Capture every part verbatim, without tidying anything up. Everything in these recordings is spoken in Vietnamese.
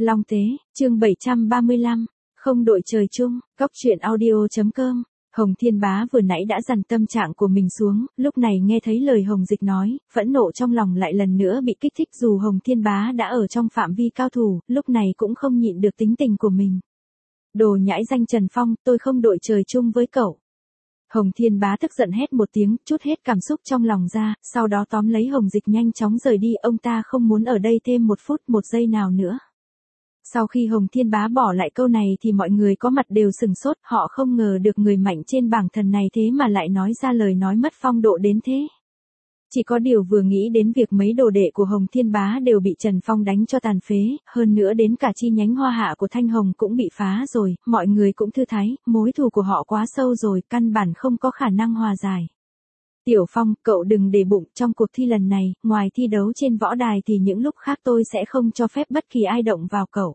Long Tế, chương bảy trăm ba mươi lăm, không đội trời chung, góc truyện audio.com. Hồng Thiên Bá vừa nãy đã dằn tâm trạng của mình xuống, lúc này nghe thấy lời Hồng Dịch nói, phẫn nộ trong lòng lại lần nữa bị kích thích dù Hồng Thiên Bá đã ở trong phạm vi cao thủ, lúc này cũng không nhịn được tính tình của mình. Đồ nhãi danh Trần Phong, tôi không đội trời chung với cậu. Hồng Thiên Bá tức giận hét một tiếng, trút hết cảm xúc trong lòng ra, sau đó tóm lấy Hồng Dịch nhanh chóng rời đi, ông ta không muốn ở đây thêm một phút một giây nào nữa. Sau khi Hồng Thiên Bá bỏ lại câu này thì mọi người có mặt đều sừng sốt, họ không ngờ được người mạnh trên bảng thần này thế mà lại nói ra lời nói mất phong độ đến thế. Chỉ có điều vừa nghĩ đến việc mấy đồ đệ của Hồng Thiên Bá đều bị Trần Phong đánh cho tàn phế, hơn nữa đến cả chi nhánh Hoa Hạ của Thanh Hồng cũng bị phá rồi, mọi người cũng thư thái, mối thù của họ quá sâu rồi, căn bản không có khả năng hòa giải. Tiểu Phong, cậu đừng để bụng, trong cuộc thi lần này, ngoài thi đấu trên võ đài thì những lúc khác tôi sẽ không cho phép bất kỳ ai động vào cậu.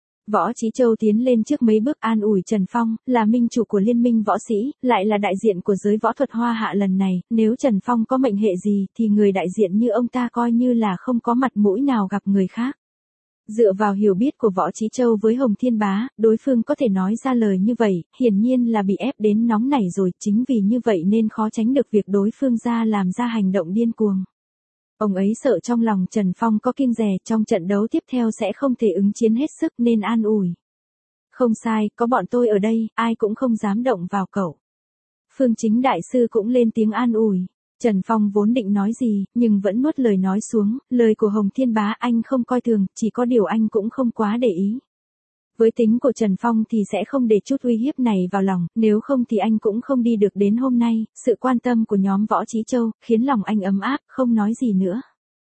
Võ Chí Châu tiến lên trước mấy bước an ủi Trần Phong, là minh chủ của liên minh võ sĩ, lại là đại diện của giới võ thuật Hoa Hạ lần này, nếu Trần Phong có mệnh hệ gì thì người đại diện như ông ta coi như là không có mặt mũi nào gặp người khác. Dựa vào hiểu biết của Võ Chí Châu với Hồng Thiên Bá, đối phương có thể nói ra lời như vậy, hiển nhiên là bị ép đến nóng nảy rồi, chính vì như vậy nên khó tránh được việc đối phương ra làm ra hành động điên cuồng. Ông ấy sợ trong lòng Trần Phong có kiêng dè, trong trận đấu tiếp theo sẽ không thể ứng chiến hết sức nên an ủi. Không sai, có bọn tôi ở đây, ai cũng không dám động vào cậu. Phương Chính Đại Sư cũng lên tiếng an ủi. Trần Phong vốn định nói gì, nhưng vẫn nuốt lời nói xuống, lời của Hồng Thiên Bá anh không coi thường, chỉ có điều anh cũng không quá để ý. Với tính của Trần Phong thì sẽ không để chút uy hiếp này vào lòng, nếu không thì anh cũng không đi được đến hôm nay, sự quan tâm của nhóm Võ Chí Châu, khiến lòng anh ấm áp, không nói gì nữa.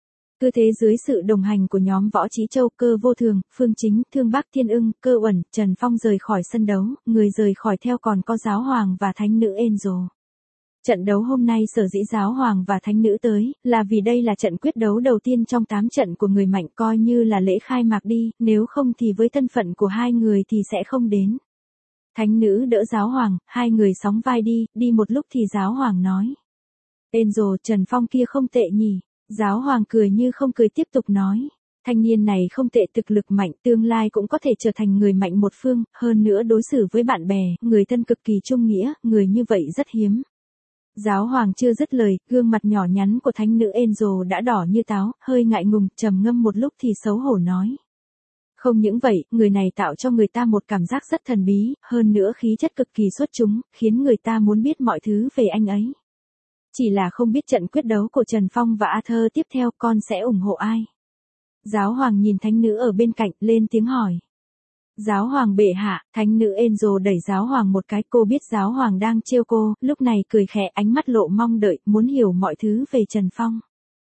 Cứ thế dưới sự đồng hành của nhóm Võ Chí Châu, Cơ Vô Thường, Phương Chính, Thương Bắc Thiên Ưng, Cơ Uẩn, Trần Phong rời khỏi sân đấu, người rời khỏi theo còn có Giáo Hoàng và Thánh Nữ Angel. Trận đấu hôm nay sở dĩ Giáo Hoàng và Thánh Nữ tới, là vì đây là trận quyết đấu đầu tiên trong tám trận của người mạnh, coi như là lễ khai mạc đi, nếu không thì với thân phận của hai người thì sẽ không đến. Thánh Nữ đỡ Giáo Hoàng, hai người sóng vai đi, đi một lúc thì Giáo Hoàng nói. Angel, Trần Phong kia không tệ nhỉ? Giáo Hoàng cười như không cười tiếp tục nói. Thanh niên này không tệ, thực lực mạnh, tương lai cũng có thể trở thành người mạnh một phương, hơn nữa đối xử với bạn bè, người thân cực kỳ trung nghĩa, người như vậy rất hiếm. Giáo Hoàng chưa dứt lời, gương mặt nhỏ nhắn của Thánh Nữ Angel đã đỏ như táo, hơi ngại ngùng, trầm ngâm một lúc thì xấu hổ nói. Không những vậy, người này tạo cho người ta một cảm giác rất thần bí, hơn nữa khí chất cực kỳ xuất chúng, khiến người ta muốn biết mọi thứ về anh ấy. Chỉ là không biết trận quyết đấu của Trần Phong và Arthur tiếp theo con sẽ ủng hộ ai. Giáo Hoàng nhìn Thánh Nữ ở bên cạnh, lên tiếng hỏi. Giáo Hoàng bệ hạ, Thánh Nữ Angel đẩy Giáo Hoàng một cái, cô biết Giáo Hoàng đang trêu cô, lúc này cười khẽ, ánh mắt lộ mong đợi, muốn hiểu mọi thứ về Trần Phong.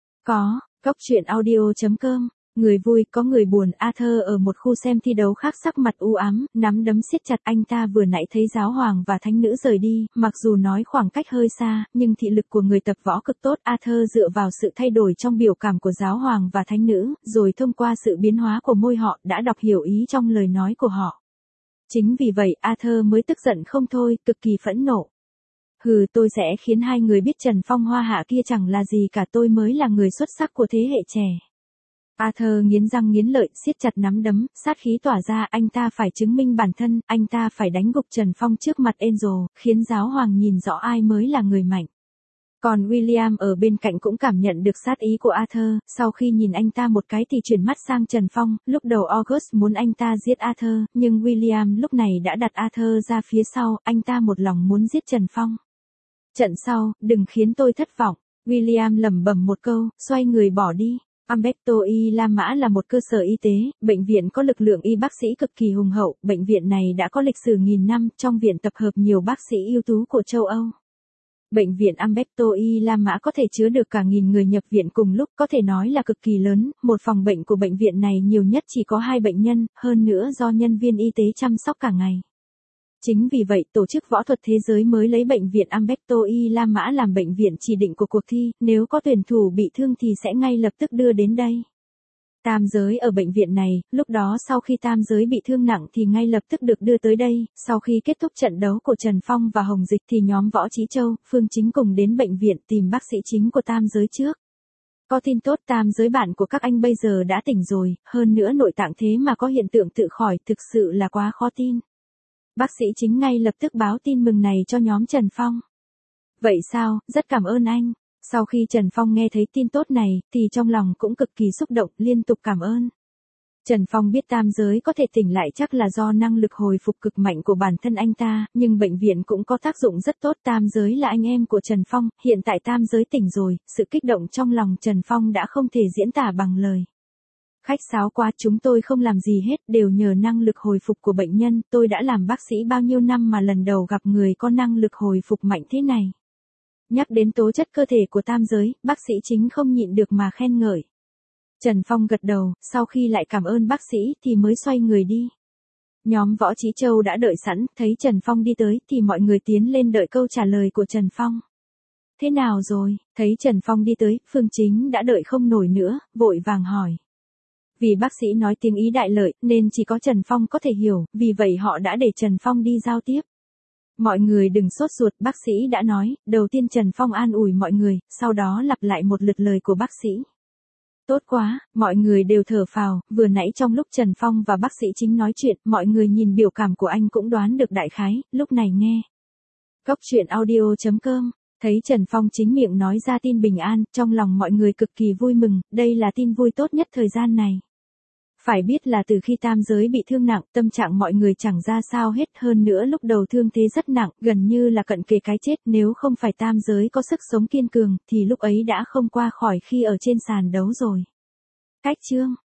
Có, góc truyện audio.com, người vui có người buồn. Arthur ở một khu xem thi đấu khác sắc mặt u ám, nắm đấm siết chặt, anh ta vừa nãy thấy Giáo Hoàng và Thánh Nữ rời đi, mặc dù nói khoảng cách hơi xa, nhưng thị lực của người tập võ cực tốt. Arthur dựa vào sự thay đổi trong biểu cảm của Giáo Hoàng và Thánh Nữ, rồi thông qua sự biến hóa của môi họ, đã đọc hiểu ý trong lời nói của họ. Chính vì vậy, Arthur mới tức giận không thôi, cực kỳ phẫn nộ. Hừ, tôi sẽ khiến hai người biết Trần Phong Hoa Hạ kia chẳng là gì cả, tôi mới là người xuất sắc của thế hệ trẻ. Arthur nghiến răng nghiến lợi, siết chặt nắm đấm, sát khí tỏa ra, anh ta phải chứng minh bản thân, anh ta phải đánh gục Trần Phong trước mặt Angel, khiến Giáo Hoàng nhìn rõ ai mới là người mạnh. Còn William ở bên cạnh cũng cảm nhận được sát ý của Arthur, sau khi nhìn anh ta một cái thì chuyển mắt sang Trần Phong, lúc đầu August muốn anh ta giết Arthur, nhưng William lúc này đã đặt Arthur ra phía sau, anh ta một lòng muốn giết Trần Phong. Trận sau, đừng khiến tôi thất vọng, William lẩm bẩm một câu, xoay người bỏ đi. Umberto y La Mã là một cơ sở y tế, bệnh viện có lực lượng y bác sĩ cực kỳ hùng hậu, bệnh viện này đã có lịch sử nghìn năm, trong viện tập hợp nhiều bác sĩ ưu tú của châu Âu. Bệnh viện Umberto y La Mã có thể chứa được cả nghìn người nhập viện cùng lúc, có thể nói là cực kỳ lớn, một phòng bệnh của bệnh viện này nhiều nhất chỉ có hai bệnh nhân, hơn nữa do nhân viên y tế chăm sóc cả ngày. Chính vì vậy, Tổ chức Võ thuật Thế giới mới lấy bệnh viện Umberto y La Mã làm bệnh viện chỉ định của cuộc thi, nếu có tuyển thủ bị thương thì sẽ ngay lập tức đưa đến đây. Tam giới ở bệnh viện này, lúc đó sau khi tam giới bị thương nặng thì ngay lập tức được đưa tới đây, sau khi kết thúc trận đấu của Trần Phong và Hồng Dịch thì nhóm Võ Chí Châu, Phương Chính cùng đến bệnh viện tìm bác sĩ chính của tam giới trước. Có tin tốt, tam giới bạn của các anh bây giờ đã tỉnh rồi, hơn nữa nội tạng thế mà có hiện tượng tự khỏi, thực sự là quá khó tin. Bác sĩ Chính ngay lập tức báo tin mừng này cho nhóm Trần Phong. Vậy sao, rất cảm ơn anh. Sau khi Trần Phong nghe thấy tin tốt này, thì trong lòng cũng cực kỳ xúc động, liên tục cảm ơn. Trần Phong biết tam giới có thể tỉnh lại chắc là do năng lực hồi phục cực mạnh của bản thân anh ta, nhưng bệnh viện cũng có tác dụng rất tốt. Tam giới là anh em của Trần Phong, hiện tại tam giới tỉnh rồi, sự kích động trong lòng Trần Phong đã không thể diễn tả bằng lời. Khách sáo quá, chúng tôi không làm gì hết, đều nhờ năng lực hồi phục của bệnh nhân, tôi đã làm bác sĩ bao nhiêu năm mà lần đầu gặp người có năng lực hồi phục mạnh thế này. Nhắc đến tố chất cơ thể của tam giới, bác sĩ Chính không nhịn được mà khen ngợi. Trần Phong gật đầu, sau khi lại cảm ơn bác sĩ thì mới xoay người đi. Nhóm Võ Chí Châu đã đợi sẵn, thấy Trần Phong đi tới thì mọi người tiến lên đợi câu trả lời của Trần Phong. Thế nào rồi, thấy Trần Phong đi tới, Phương Chính đã đợi không nổi nữa, vội vàng hỏi. Vì bác sĩ nói tiếng Ý đại lợi nên chỉ có Trần Phong có thể hiểu, vì vậy họ đã để Trần Phong đi giao tiếp. Mọi người đừng sốt ruột, bác sĩ đã nói. Đầu tiên Trần Phong an ủi mọi người, sau đó lặp lại một lượt lời của bác sĩ. Tốt quá, mọi người đều thở phào, vừa nãy trong lúc Trần Phong và bác sĩ Chính nói chuyện, mọi người nhìn biểu cảm của anh cũng đoán được đại khái, lúc này nghe. Cốc truyện audio chấm com, thấy Trần Phong chính miệng nói ra tin bình an, trong lòng mọi người cực kỳ vui mừng, đây là tin vui tốt nhất thời gian này. Phải biết là từ khi tam giới bị thương nặng, tâm trạng mọi người chẳng ra sao hết, hơn nữa lúc đầu thương thế rất nặng, gần như là cận kề cái chết, nếu không phải tam giới có sức sống kiên cường, thì lúc ấy đã không qua khỏi khi ở trên sàn đấu rồi. Cách chương